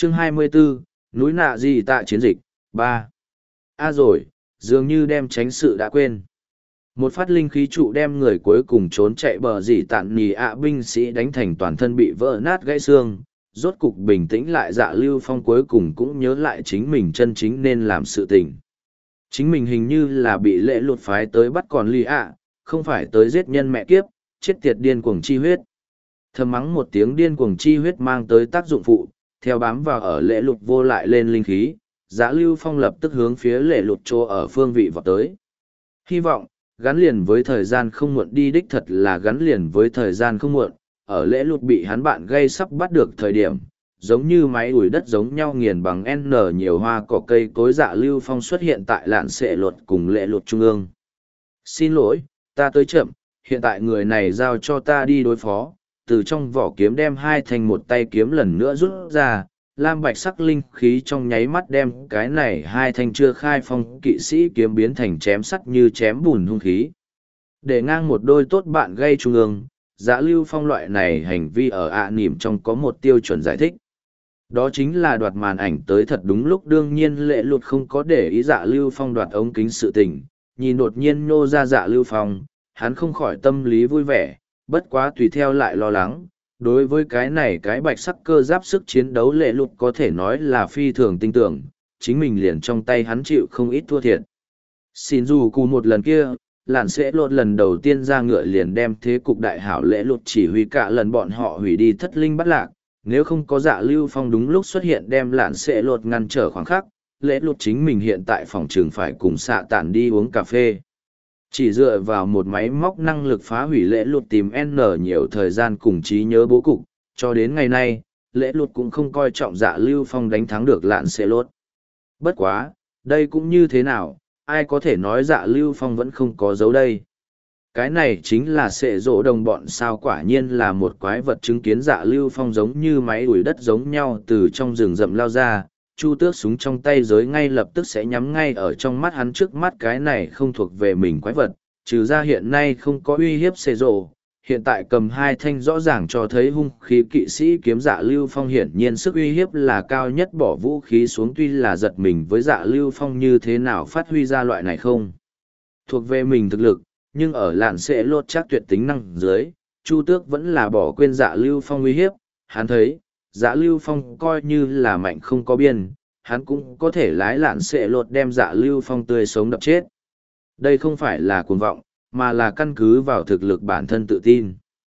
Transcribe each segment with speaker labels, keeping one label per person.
Speaker 1: Chương 24, núi nạ gì tạ chiến dịch, 3. Rồi, dường như đem tránh sự đã quên. Một phát linh khí trụ đem người cuối cùng trốn chạy bờ dì tạn nì binh sĩ đánh thành toàn thân bị vỡ nát gãy xương, rốt cục bình tĩnh lại. Dạ Lưu Phong cuối cùng cũng nhớ lại chính mình chân chính nên làm sự tình. Chính mình hình như là bị lễ lụt phái tới bắt còn lì không phải tới giết nhân mẹ kiếp, chết tiệt điên cuồng chi huyết. Thầm mắng một tiếng điên cuồng chi huyết mang tới tác dụng phụ, theo bám vào ở lễ lụt vô lại lên linh khí, Dạ Lưu Phong lập tức hướng phía lễ lụt chỗ ở phương vị vọt tới. Hy vọng, gắn liền với thời gian không muộn đi đích thật là gắn liền với thời gian không muộn, ở lễ lụt bị hắn bạn gây sắp bắt được thời điểm, giống như máy ủi đất giống nhau nghiền bằng N nhiều hoa cỏ cây cối. Dạ Lưu Phong xuất hiện tại lạn sệ lụt cùng lễ lụt trung ương. Xin lỗi, ta tới chậm, hiện tại người này giao cho ta đi đối phó. Từ trong vỏ kiếm đem hai thành một tay kiếm lần nữa rút ra, lam bạch sắc linh khí trong nháy mắt đem cái này hai thanh chưa khai phong kỵ sĩ kiếm biến thành chém sắt như chém bùn hung khí. Để ngang một đôi tốt bạn gây trung ương, Dạ Lưu Phong loại này hành vi ở nỉm trong có một tiêu chuẩn giải thích. Đó chính là đoạt màn ảnh tới thật đúng lúc. Đương nhiên lễ lụt không có để ý Dạ Lưu Phong đoạt ống kính sự tình, nhìn đột nhiên nhô ra Dạ Lưu Phong, hắn không khỏi tâm lý vui vẻ, bất quá tùy theo lại lo lắng. Đối với cái này cái bạch sắc cơ giáp sức chiến đấu lễ lụt có thể nói là phi thường tinh tưởng, chính mình liền trong tay hắn chịu không ít thua thiệt. Xin dù cùng một lần kia, lạn sẽ lột lần đầu tiên ra ngựa liền đem thế cục đại hảo lễ lụt chỉ huy cả lần bọn họ hủy đi thất linh bắt lạc. Nếu không có Dạ Lưu Phong đúng lúc xuất hiện đem lạn sẽ lột ngăn trở khoảng khắc, lễ lụt chính mình hiện tại phòng trường phải cùng xạ tản đi uống cà phê. Chỉ dựa vào một máy móc năng lực phá hủy lễ lụt tìm N nhiều thời gian cùng trí nhớ bố cục, cho đến ngày nay, lễ lụt cũng không coi trọng Dạ Lưu Phong đánh thắng được lạn sẽ lột. Bất quá, đây cũng như thế nào, ai có thể nói Dạ Lưu Phong vẫn không có dấu đây. Cái này chính là sệ rỗ đồng bọn sao. Quả nhiên là một quái vật. Chứng kiến Dạ Lưu Phong giống như máy đuổi đất giống nhau từ trong rừng rậm lao ra, Chu Tước súng trong tay giới ngay lập tức sẽ nhắm ngay ở trong mắt hắn. Trước mắt cái này không thuộc về mình quái vật, trừ ra hiện nay không có uy hiếp sệ rỗ, hiện tại cầm hai thanh rõ ràng cho thấy hung khí kỵ sĩ kiếm. Dạ Lưu Phong hiển nhiên sức uy hiếp là cao nhất, bỏ vũ khí xuống. Tuy là giật mình với Dạ Lưu Phong như thế nào phát huy ra loại này không thuộc về mình thực lực, nhưng ở lạn sẽ lột chắc tuyệt tính năng dưới, Chu Tước vẫn là bỏ quên Dạ Lưu Phong uy hiếp. Hắn thấy, Dạ Lưu Phong coi như là mạnh không có biên, hắn cũng có thể lái lạn sẽ lột đem Dạ Lưu Phong tươi sống đập chết. Đây không phải là cuồng vọng, mà là căn cứ vào thực lực bản thân tự tin.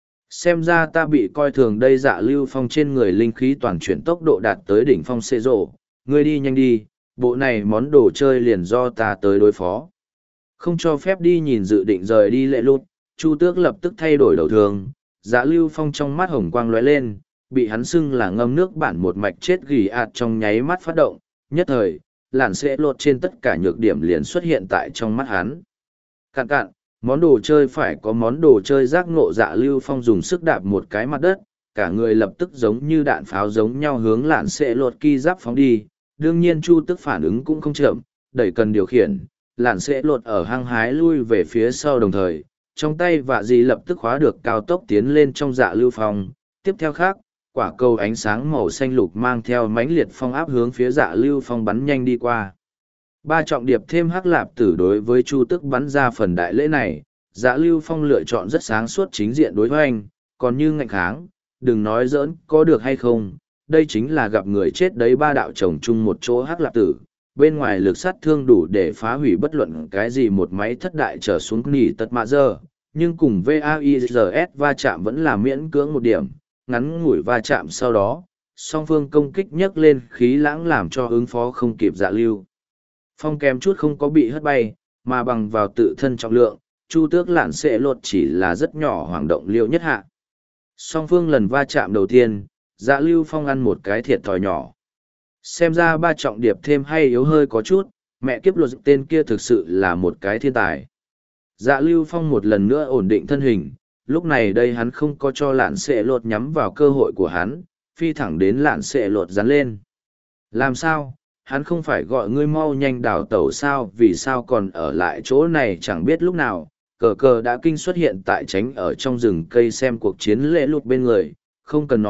Speaker 1: Xem ra ta bị coi thường đây. Dạ Lưu Phong trên người linh khí toàn chuyển tốc độ đạt tới đỉnh phong xê rộ, ngươi đi nhanh đi, bộ này món đồ chơi liền do ta tới đối phó. Không cho phép đi nhìn dự định rời đi lệ lụt, Chu Tước lập tức thay đổi đầu thường. Dạ Lưu Phong trong mắt hồng quang lóe lên, bị hắn xưng là ngâm nước bản một mạch chết gỉ trong nháy mắt phát động, nhất thời, làn sẽ lột trên tất cả nhược điểm liền xuất hiện tại trong mắt hắn. Cạn cạn, món đồ chơi phải có món đồ chơi giác ngộ. Dạ Lưu Phong dùng sức đạp một cái mặt đất, cả người lập tức giống như đạn pháo giống nhau hướng làn sẽ lột ki giáp phóng đi. Đương nhiên Chu Tước phản ứng cũng không chậm, đẩy cần điều khiển, làn sẽ lột ở hăng hái lui về phía sau, đồng thời trong tay vạ dì lập tức khóa được cao tốc tiến lên trong Dạ Lưu Phong. Tiếp theo khác, quả cầu ánh sáng màu xanh lục mang theo mãnh liệt phong áp hướng phía Dạ Lưu Phong bắn nhanh đi qua. Ba trọng điệp thêm hắc lạp tử đối với Chu Tước bắn ra phần đại lễ này, Dạ Lưu Phong lựa chọn rất sáng suốt chính diện đối hoành, còn như ngạnh kháng, đừng nói giỡn có được hay không, đây chính là gặp người chết đấy. Ba đạo chồng chung một chỗ hắc lạp tử, bên ngoài lực sát thương đủ để phá hủy bất luận cái gì một máy thất đại trở xuống nỉ tật mạ giờ, nhưng cùng VAIZS va chạm vẫn là miễn cưỡng một điểm. Ngắn ngủi va chạm sau đó, song phương công kích nhấc lên khí lãng làm cho ứng phó không kịp. Dạ Lưu Phong kém chút không có bị hất bay, mà bằng vào tự thân trọng lượng, Chu Tước lạn sẽ lột chỉ là rất nhỏ hoảng động liêu nhất hạ. Song phương lần va chạm đầu tiên, Dạ Lưu Phong ăn một cái thiệt thòi nhỏ. Xem ra ba trọng điệp thêm hay yếu hơi có chút, mẹ kiếp luật tên kia thực sự là một cái thiên tài. Dạ Lưu Phong một lần nữa ổn định thân hình, lúc này đây hắn không có cho lạn sệ lột nhắm vào cơ hội của hắn, phi thẳng đến lạn sệ lột dán lên. Làm sao, hắn không phải gọi ngươi mau nhanh đào tẩu sao? Vì sao còn ở lại chỗ này chẳng biết lúc nào, cờ cờ đã kinh xuất hiện tại tránh ở trong rừng cây xem cuộc chiến lễ lụt bên người, không cần nói,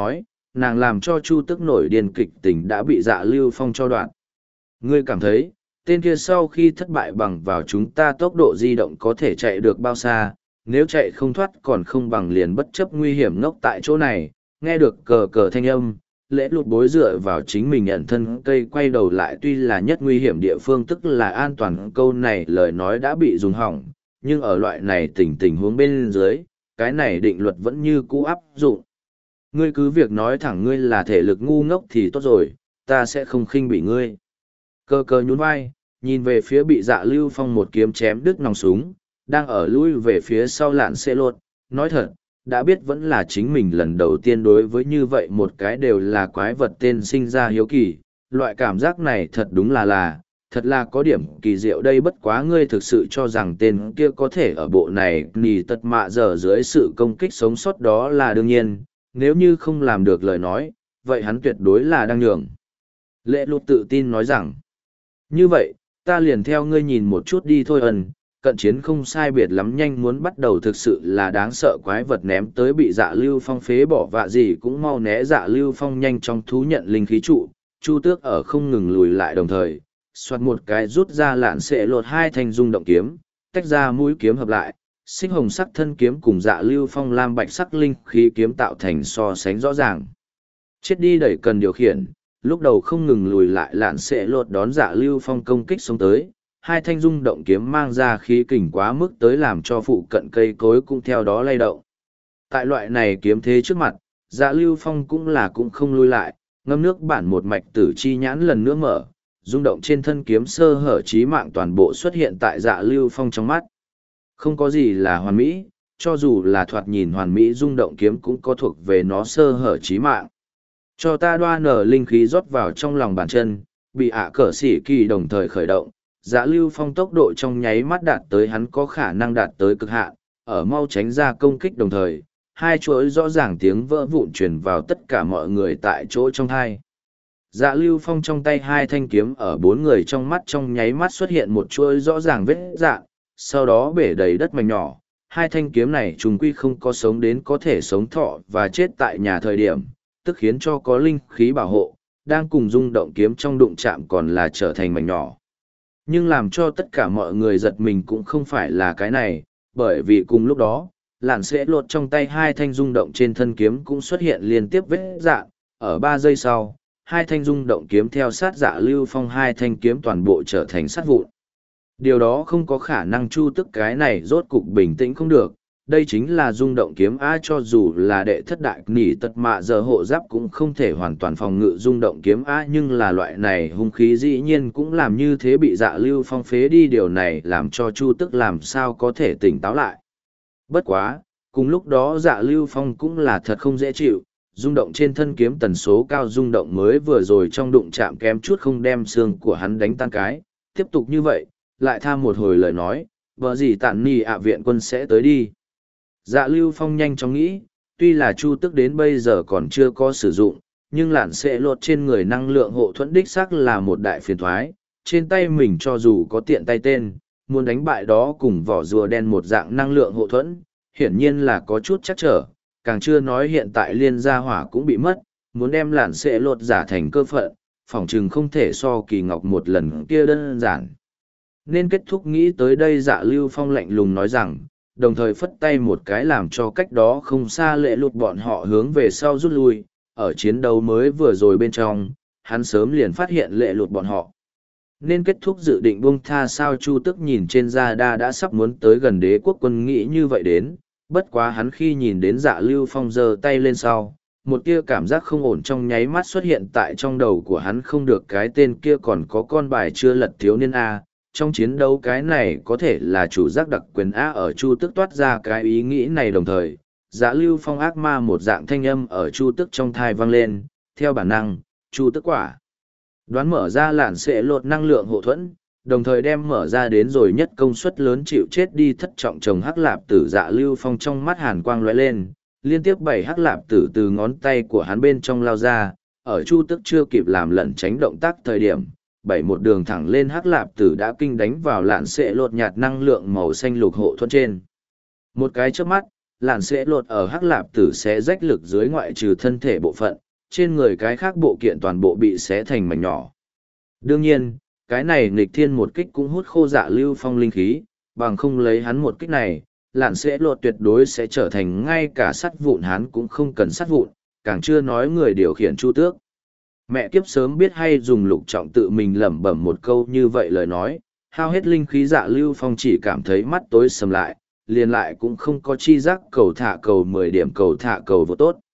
Speaker 1: nàng làm cho Chu Tức nổi điên kịch tình đã bị Dạ Lưu Phong cho đoạn. Ngươi cảm thấy, tên kia sau khi thất bại bằng vào chúng ta tốc độ di động có thể chạy được bao xa, nếu chạy không thoát còn không bằng liền bất chấp nguy hiểm ngốc tại chỗ này. Nghe được cờ cờ thanh âm, Lễ Lụt bối dựa vào chính mình nhận thân cây quay đầu lại, tuy là nhất nguy hiểm địa phương tức là an toàn, câu này lời nói đã bị dùng hỏng, nhưng ở loại này tình huống bên dưới, cái này định luật vẫn như cũ áp dụng. Ngươi cứ việc nói thẳng ngươi là thể lực ngu ngốc thì tốt rồi, ta sẽ không khinh bỉ ngươi. Cờ cờ nhún vai, nhìn về phía bị Dạ Lưu Phong một kiếm chém đứt nòng súng, đang ở lui về phía sau lạn xe lột, nói thật, đã biết vẫn là chính mình lần đầu tiên đối với như vậy một cái đều là quái vật tên sinh ra hiếu kỳ, loại cảm giác này thật đúng thật là có điểm kỳ diệu đây. Bất quá ngươi thực sự cho rằng tên kia có thể ở bộ này nì tật mạ dở dưới sự công kích sống sót, đó là đương nhiên, nếu như không làm được lời nói, vậy hắn tuyệt đối là đang nhường. Lễ Lụt tự tin nói rằng, như vậy, ta liền theo ngươi nhìn một chút đi thôi. Cận chiến không sai biệt lắm, nhanh muốn bắt đầu, thực sự là đáng sợ quái vật ném tới bị Dạ Lưu Phong phế bỏ vạ gì cũng mau né. Dạ Lưu Phong nhanh chóng thú nhận linh khí trụ, Chu Tước ở không ngừng lùi lại đồng thời, xoát một cái rút ra lạn xệ lột hai thanh dung động kiếm, tách ra mũi kiếm hợp lại, xích hồng sắc thân kiếm cùng Dạ Lưu Phong lam bạch sắc linh khí kiếm tạo thành so sánh rõ ràng. Chết đi đẩy cần điều khiển, lúc đầu không ngừng lùi lại lạn xệ lột đón Dạ Lưu Phong công kích xuống tới, hai thanh dung động kiếm mang ra khí kình quá mức tới làm cho phụ cận cây cối cũng theo đó lay động. Tại loại này kiếm thế trước mặt, Dạ Lưu Phong cũng không lui lại, ngâm nước bản một mạch tử chi nhãn lần nữa mở, rung động trên thân kiếm sơ hở chí mạng toàn bộ xuất hiện tại Dạ Lưu Phong trong mắt. Không có gì là hoàn mỹ, cho dù là thoạt nhìn hoàn mỹ rung động kiếm cũng có thuộc về nó sơ hở chí mạng. Cho ta đoa nở linh khí rót vào trong lòng bàn chân, bị cờ sĩ kỳ đồng thời khởi động. Dạ Lưu Phong tốc độ trong nháy mắt đạt tới hắn có khả năng đạt tới cực hạn, ở mau tránh ra công kích đồng thời, hai chuỗi rõ ràng tiếng vỡ vụn truyền vào tất cả mọi người tại chỗ trong hai. Dạ Lưu Phong trong tay hai thanh kiếm ở bốn người trong mắt trong nháy mắt xuất hiện một chuỗi rõ ràng vết dạn, sau đó bể đầy đất mảnh nhỏ. Hai thanh kiếm này trùng quy không có sống đến có thể sống thọ và chết tại nhà thời điểm, tức khiến cho có linh khí bảo hộ, đang cùng rung động kiếm trong đụng chạm còn là trở thành mảnh nhỏ. Nhưng làm cho tất cả mọi người giật mình cũng không phải là cái này, bởi vì cùng lúc đó, làn sẽ lột trong tay hai thanh rung động trên thân kiếm cũng xuất hiện liên tiếp vết dạn, ở 3 giây sau, hai thanh rung động kiếm theo sát Dạ Lưu Phong hai thanh kiếm toàn bộ trở thành sắt vụn. Điều đó không có khả năng, Chu Tức cái này rốt cục bình tĩnh không được, đây chính là rung động kiếm A, cho dù là đệ thất đại nỉ tật mạ giờ hộ giáp cũng không thể hoàn toàn phòng ngự rung động kiếm A, nhưng là loại này hung khí dĩ nhiên cũng làm như thế bị Dạ Lưu Phong phế đi, điều này làm cho Chu Tức làm sao có thể tỉnh táo lại. Bất quá, cùng lúc đó Dạ Lưu Phong cũng là thật không dễ chịu, rung động trên thân kiếm tần số cao rung động mới vừa rồi trong đụng chạm kém chút không đem xương của hắn đánh tan cái, tiếp tục như vậy, lại tham một hồi lời nói, vợ gì tản nì viện quân sẽ tới đi. Dạ Lưu Phong nhanh chóng nghĩ, tuy là Chu Tức đến bây giờ còn chưa có sử dụng, nhưng lạn sẽ lột trên người năng lượng hộ thuẫn đích xác là một đại phiền thoái, trên tay mình cho dù có tiện tay tên, muốn đánh bại đó cùng vỏ rùa đen một dạng năng lượng hộ thuẫn, hiển nhiên là có chút chắc trở, càng chưa nói hiện tại liên gia hỏa cũng bị mất, muốn đem lạn sẽ lột giả thành cơ phận, phỏng chừng không thể so kỳ ngọc một lần kia đơn giản. Nên kết thúc nghĩ tới đây, Dạ Lưu Phong lạnh lùng nói rằng, đồng thời phất tay một cái làm cho cách đó không xa Lễ Lụt bọn họ hướng về sau rút lui. Ở chiến đấu mới vừa rồi bên trong, hắn sớm liền phát hiện Lễ Lụt bọn họ. Nên kết thúc dự định buông tha sao? Chu Tức nhìn trên radar đã sắp muốn tới gần đế quốc quân nghĩ như vậy đến, bất quá hắn khi nhìn đến Dạ Lưu Phong giơ tay lên sau, một tia cảm giác không ổn trong nháy mắt xuất hiện tại trong đầu của hắn, không được, cái tên kia còn có con bài chưa lật thiếu niên A. Trong chiến đấu cái này có thể là chủ giác đặc quyền A. Ở Chu Tức toát ra cái ý nghĩ này đồng thời, Dạ Lưu Phong ác ma một dạng thanh âm ở Chu Tức trong thai vang lên, theo bản năng, Chu Tức quả đoán mở ra làn sẽ lột năng lượng hộ thuẫn, đồng thời đem mở ra đến rồi nhất công suất lớn chịu chết đi thất trọng chồng hắc lạp tử. Dạ Lưu Phong trong mắt hàn quang lóe lên, liên tiếp 7 hắc lạp tử từ ngón tay của hắn bên trong lao ra, ở Chu Tức chưa kịp làm lẩn tránh động tác thời điểm, 7 một đường thẳng lên hắc lạp tử đã kinh đánh vào lạn sẽ lột nhạt năng lượng màu xanh lục hộ thuẫn trên. Một cái chớp mắt, lạn sẽ lột ở hắc lạp tử sẽ rách lực dưới ngoại trừ thân thể bộ phận, trên người cái khác bộ kiện toàn bộ bị xé thành mảnh nhỏ. Đương nhiên, cái này nghịch thiên một kích cũng hút khô Dạ Lưu Phong linh khí, bằng không lấy hắn một kích này, lạn sẽ lột tuyệt đối sẽ trở thành ngay cả sắt vụn hắn cũng không cần sắt vụn, càng chưa nói người điều khiển Chu Tước. Mẹ kiếp sớm biết hay dùng Lục Trọng tự mình lẩm bẩm một câu như vậy lời nói, hao hết linh khí Dạ Lưu Phong chỉ cảm thấy mắt tối sầm lại, liền lại cũng không có chi giác cầu thả cầu 10 điểm cầu thả cầu vô tốt.